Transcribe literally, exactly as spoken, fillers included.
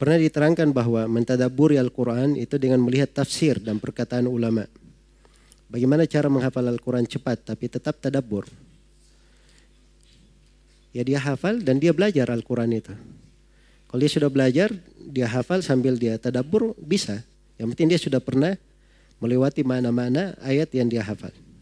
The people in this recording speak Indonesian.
Pernah diterangkan bahwa mentadabburi Al-Quran itu dengan melihat tafsir dan perkataan ulama. Bagaimana cara menghafal Al-Quran cepat tapi tetap tadabbur? Ya dia hafal dan dia belajar Al-Quran itu. Kalau dia sudah belajar, dia hafal sambil dia tadabbur bisa. Yang penting dia sudah pernah melewati mana-mana ayat yang dia hafal.